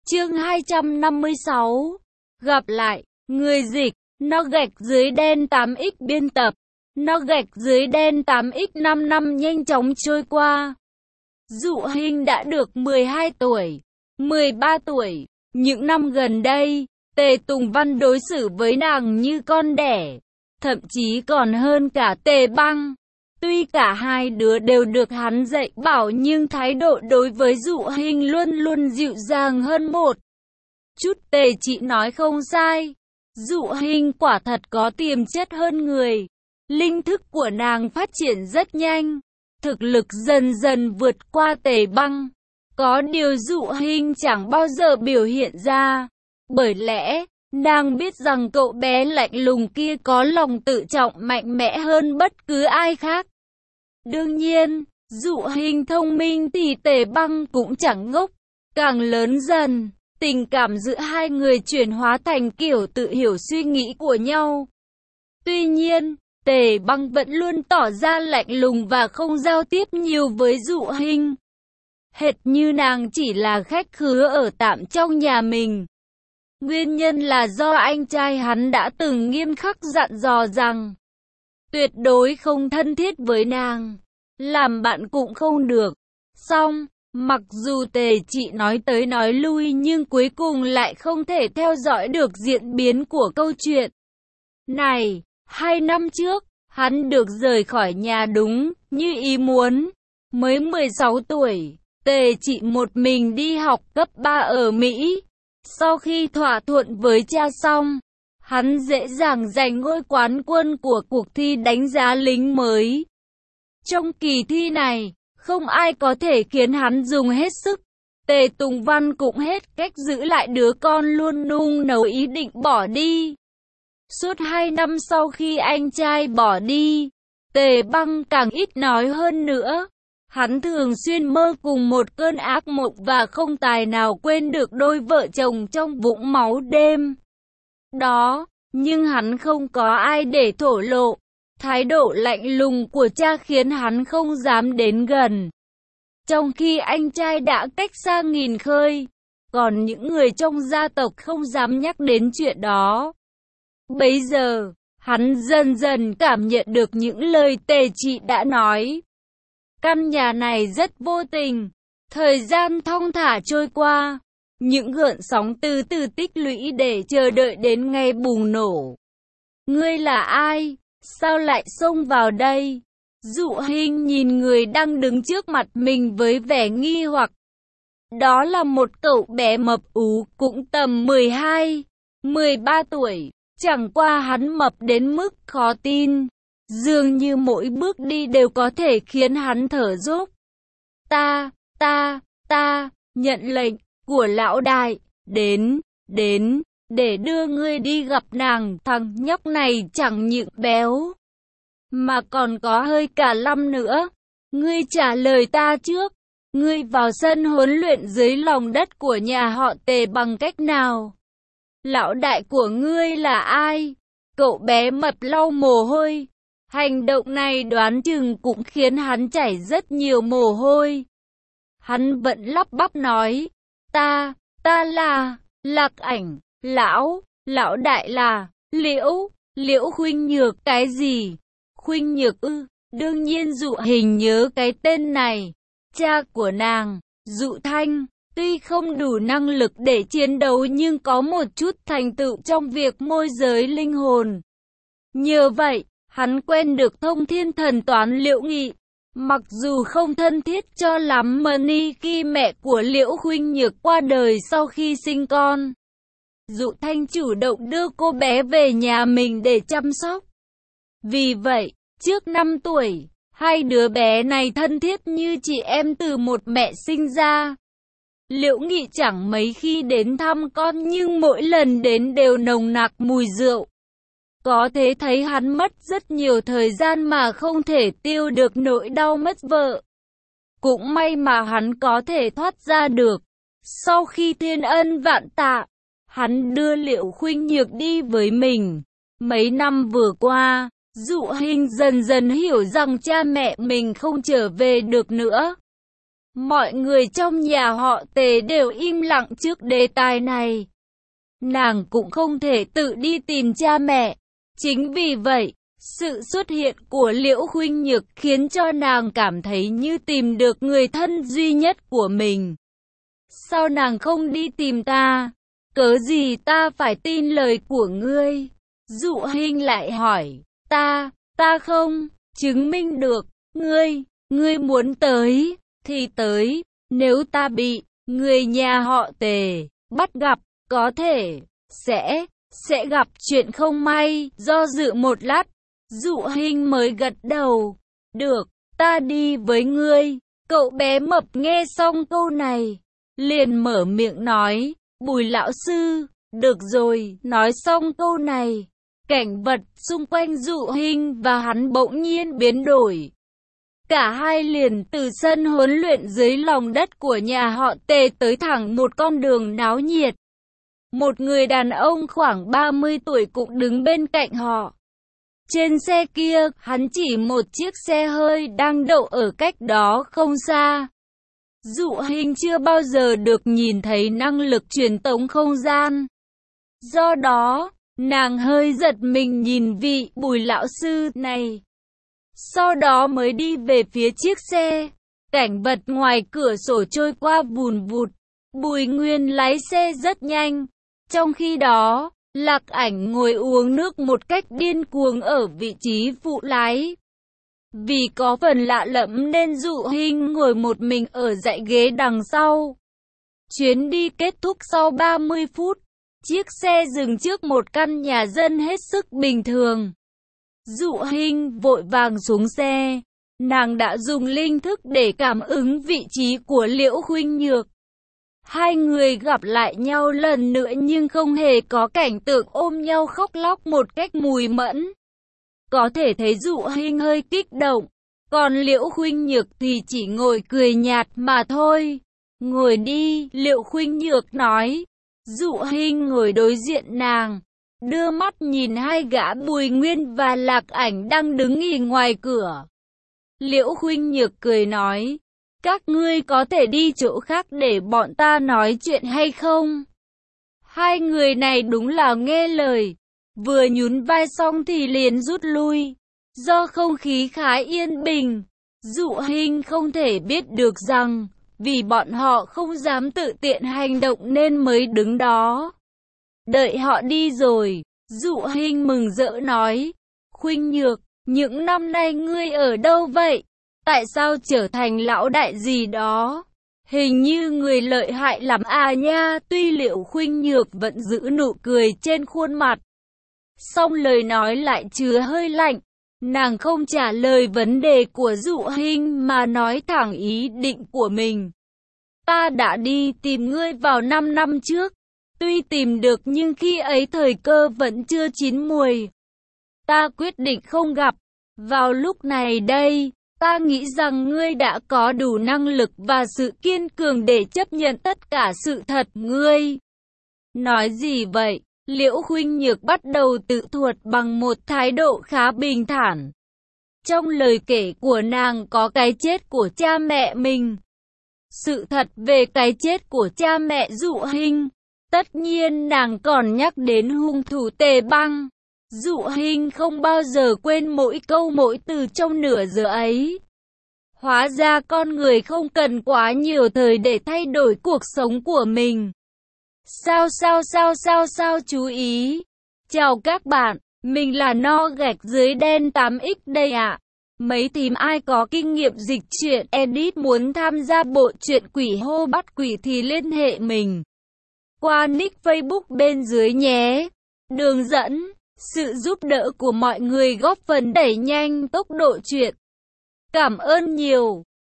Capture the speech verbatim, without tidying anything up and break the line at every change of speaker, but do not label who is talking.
Chương hai trăm năm mươi sáu. Gặp lại, người dịch, nó gạch dưới đen tám x biên tập. Nó gạch dưới đen tám x năm năm nhanh chóng trôi qua. Dụ Hinh đã được mười hai tuổi, mười ba tuổi. Những năm gần đây, Tề Tùng Văn đối xử với nàng như con đẻ, thậm chí còn hơn cả Tề Băng. Tuy cả hai đứa đều được hắn dạy bảo nhưng thái độ đối với Dụ Hinh luôn luôn dịu dàng hơn một chút. Tề chị nói không sai, Dụ Hinh quả thật có tiềm chất hơn người. Linh thức của nàng phát triển rất nhanh, thực lực dần dần vượt qua Tề Băng. Có điều Dụ Hinh chẳng bao giờ biểu hiện ra, bởi lẽ nàng biết rằng cậu bé lạnh lùng kia có lòng tự trọng mạnh mẽ hơn bất cứ ai khác. Đương nhiên, Dụ Hinh thông minh thì Tề Băng cũng chẳng ngốc. Càng lớn dần, tình cảm giữa hai người chuyển hóa thành kiểu tự hiểu suy nghĩ của nhau. Tuy nhiên, Tề Băng vẫn luôn tỏ ra lạnh lùng và không giao tiếp nhiều với Dụ Hinh. Hệt như nàng chỉ là khách khứa ở tạm trong nhà mình. Nguyên nhân là do anh trai hắn đã từng nghiêm khắc dặn dò rằng tuyệt đối không thân thiết với nàng, làm bạn cũng không được. Song, mặc dù Tề chị nói tới nói lui nhưng cuối cùng lại không thể theo dõi được diễn biến của câu chuyện này. Hai năm trước, hắn được rời khỏi nhà đúng như ý muốn. Mới mười sáu tuổi, Tề chị một mình đi học cấp ba ở Mỹ. Sau khi thỏa thuận với cha xong, hắn dễ dàng giành ngôi quán quân của cuộc thi đánh giá lính mới. Trong kỳ thi này, không ai có thể khiến hắn dùng hết sức. Tề Tùng Văn cũng hết cách giữ lại đứa con luôn nung nấu ý định bỏ đi. Suốt hai năm sau khi anh trai bỏ đi, Tề Băng càng ít nói hơn nữa. Hắn thường xuyên mơ cùng một cơn ác mộng và không tài nào quên được đôi vợ chồng trong vũng máu đêm đó, nhưng hắn không có ai để thổ lộ. Thái độ lạnh lùng của cha khiến hắn không dám đến gần. Trong khi anh trai đã cách xa nghìn khơi, còn những người trong gia tộc không dám nhắc đến chuyện đó. Bấy giờ, hắn dần dần cảm nhận được những lời Tề chị đã nói. Căn nhà này rất vô tình. Thời gian thong thả trôi qua, những gợn sóng từ từ tích lũy để chờ đợi đến ngày bùng nổ. Ngươi là ai? Sao lại xông vào đây? Dụ Hinh nhìn người đang đứng trước mặt mình với vẻ nghi hoặc. Đó là một cậu bé mập ú cũng tầm mười hai, mười ba tuổi. Chẳng qua hắn mập đến mức khó tin. Dường như mỗi bước đi đều có thể khiến hắn thở dốc. Ta, ta, ta, nhận lệnh của lão đại, đến, đến, để đưa ngươi đi gặp nàng. Thằng nhóc này chẳng những béo, mà còn có hơi cả lăm nữa. Ngươi trả lời ta trước, ngươi vào sân huấn luyện dưới lòng đất của nhà họ Tề bằng cách nào? Lão đại của ngươi là ai? Cậu bé mập lau mồ hôi. Hành động này đoán chừng cũng khiến hắn chảy rất nhiều mồ hôi. Hắn vẫn lắp bắp nói, ta, ta là, Lạc Ảnh, lão, lão đại là, Liễu, Liễu Khuynh Nhược. Cái gì? Khuynh Nhược ư? Đương nhiên Dụ Hinh nhớ cái tên này. Cha của nàng, Dụ Thanh, tuy không đủ năng lực để chiến đấu nhưng có một chút thành tựu trong việc môi giới linh hồn. Nhờ vậy, hắn quen được thông thiên thần toán Liễu Nghị. Mặc dù không thân thiết cho lắm mà ni khi mẹ của Liễu Khuynh Nhược qua đời sau khi sinh con, Dụ Thanh chủ động đưa cô bé về nhà mình để chăm sóc. Vì vậy, trước năm tuổi, hai đứa bé này thân thiết như chị em từ một mẹ sinh ra. Liễu Nghị chẳng mấy khi đến thăm con nhưng mỗi lần đến đều nồng nặc mùi rượu. Có thể thấy hắn mất rất nhiều thời gian mà không thể tiêu được nỗi đau mất vợ. Cũng may mà hắn có thể thoát ra được. Sau khi thiên ân vạn tạ, hắn đưa Liễu Khuynh Nhược đi với mình. Mấy năm vừa qua, Dụ Hinh dần dần hiểu rằng cha mẹ mình không trở về được nữa. Mọi người trong nhà họ Tề đều im lặng trước đề tài này. Nàng cũng không thể tự đi tìm cha mẹ. Chính vì vậy, sự xuất hiện của Liễu Khuynh Nhược khiến cho nàng cảm thấy như tìm được người thân duy nhất của mình. Sao nàng không đi tìm ta? Cớ gì ta phải tin lời của ngươi? Dụ Hinh lại hỏi. Ta, ta không chứng minh được. Ngươi, ngươi muốn tới, thì tới. Nếu ta bị người nhà họ Tề bắt gặp, có thể, sẽ, sẽ gặp chuyện không may. Do dự một lát, Dụ Hinh mới gật đầu. Được, ta đi với ngươi. Cậu bé mập nghe xong câu này, liền mở miệng nói. Bùi lão sư, được rồi. Nói xong câu này, cảnh vật xung quanh Dụ Hinh và hắn bỗng nhiên biến đổi. Cả hai liền từ sân huấn luyện dưới lòng đất của nhà họ Tề tới thẳng một con đường náo nhiệt. Một người đàn ông khoảng ba mươi tuổi cũng đứng bên cạnh họ. Trên xe kia, hắn chỉ một chiếc xe hơi đang đậu ở cách đó không xa. Dụ Hinh chưa bao giờ được nhìn thấy năng lực truyền tống không gian. Do đó, nàng hơi giật mình nhìn vị Bùi lão sư này. Sau đó mới đi về phía chiếc xe. Cảnh vật ngoài cửa sổ trôi qua vùn vụt. Bùi Nguyên lái xe rất nhanh. Trong khi đó, Lạc Ảnh ngồi uống nước một cách điên cuồng ở vị trí phụ lái. Vì có phần lạ lẫm nên Dụ Hinh ngồi một mình ở dãy ghế đằng sau. Chuyến đi kết thúc sau ba mươi phút. Chiếc xe dừng trước một căn nhà dân hết sức bình thường. Dụ Hinh vội vàng xuống xe. Nàng đã dùng linh thức để cảm ứng vị trí của Liễu Khuynh Nhược. Hai người gặp lại nhau lần nữa nhưng không hề có cảnh tượng ôm nhau khóc lóc một cách mùi mẫn. Có thể thấy Dụ Hinh hơi kích động, còn Liễu Khuynh Nhược thì chỉ ngồi cười nhạt mà thôi. Ngồi đi, Liễu Khuynh Nhược nói. Dụ Hinh ngồi đối diện nàng, đưa mắt nhìn hai gã Bùi Nguyên và Lạc Ảnh đang đứng nghỉ ngoài cửa. Liễu Khuynh Nhược cười nói. Các ngươi có thể đi chỗ khác để bọn ta nói chuyện hay không? Hai người này đúng là nghe lời. Vừa nhún vai xong thì liền rút lui. Do không khí khá yên bình, Dụ Hinh không thể biết được rằng, vì bọn họ không dám tự tiện hành động nên mới đứng đó. Đợi họ đi rồi, Dụ Hinh mừng rỡ nói. Khuynh Nhược, những năm nay ngươi ở đâu vậy? Tại sao trở thành lão đại gì đó? Hình như người lợi hại lắm à nha. Tuy Liễu Khuynh Nhược vẫn giữ nụ cười trên khuôn mặt, song lời nói lại chứa hơi lạnh. Nàng không trả lời vấn đề của Dụ Hinh mà nói thẳng ý định của mình. Ta đã đi tìm ngươi vào năm năm trước. Tuy tìm được nhưng khi ấy thời cơ vẫn chưa chín muồi. Ta quyết định không gặp. Vào lúc này đây, ta nghĩ rằng ngươi đã có đủ năng lực và sự kiên cường để chấp nhận tất cả sự thật. Ngươi nói gì vậy? Liễu Khuynh Nhược bắt đầu tự thuật bằng một thái độ khá bình thản. Trong lời kể của nàng có cái chết của cha mẹ mình. Sự thật về cái chết của cha mẹ Dụ Hinh. Tất nhiên nàng còn nhắc đến hung thủ Tề Băng. Dụ Hinh không bao giờ quên mỗi câu mỗi từ trong nửa giờ ấy. Hóa ra con người không cần quá nhiều thời để thay đổi cuộc sống của mình. Sao sao sao sao sao chú ý. Chào các bạn, mình là No Gạch Dưới Đen tám x đây ạ. Mấy thím ai có kinh nghiệm dịch truyện edit muốn tham gia bộ truyện Quỷ Hô Bắt Quỷ thì liên hệ mình qua nick Facebook bên dưới nhé. Đường dẫn, sự giúp đỡ của mọi người góp phần đẩy nhanh tốc độ truyện. Cảm ơn nhiều.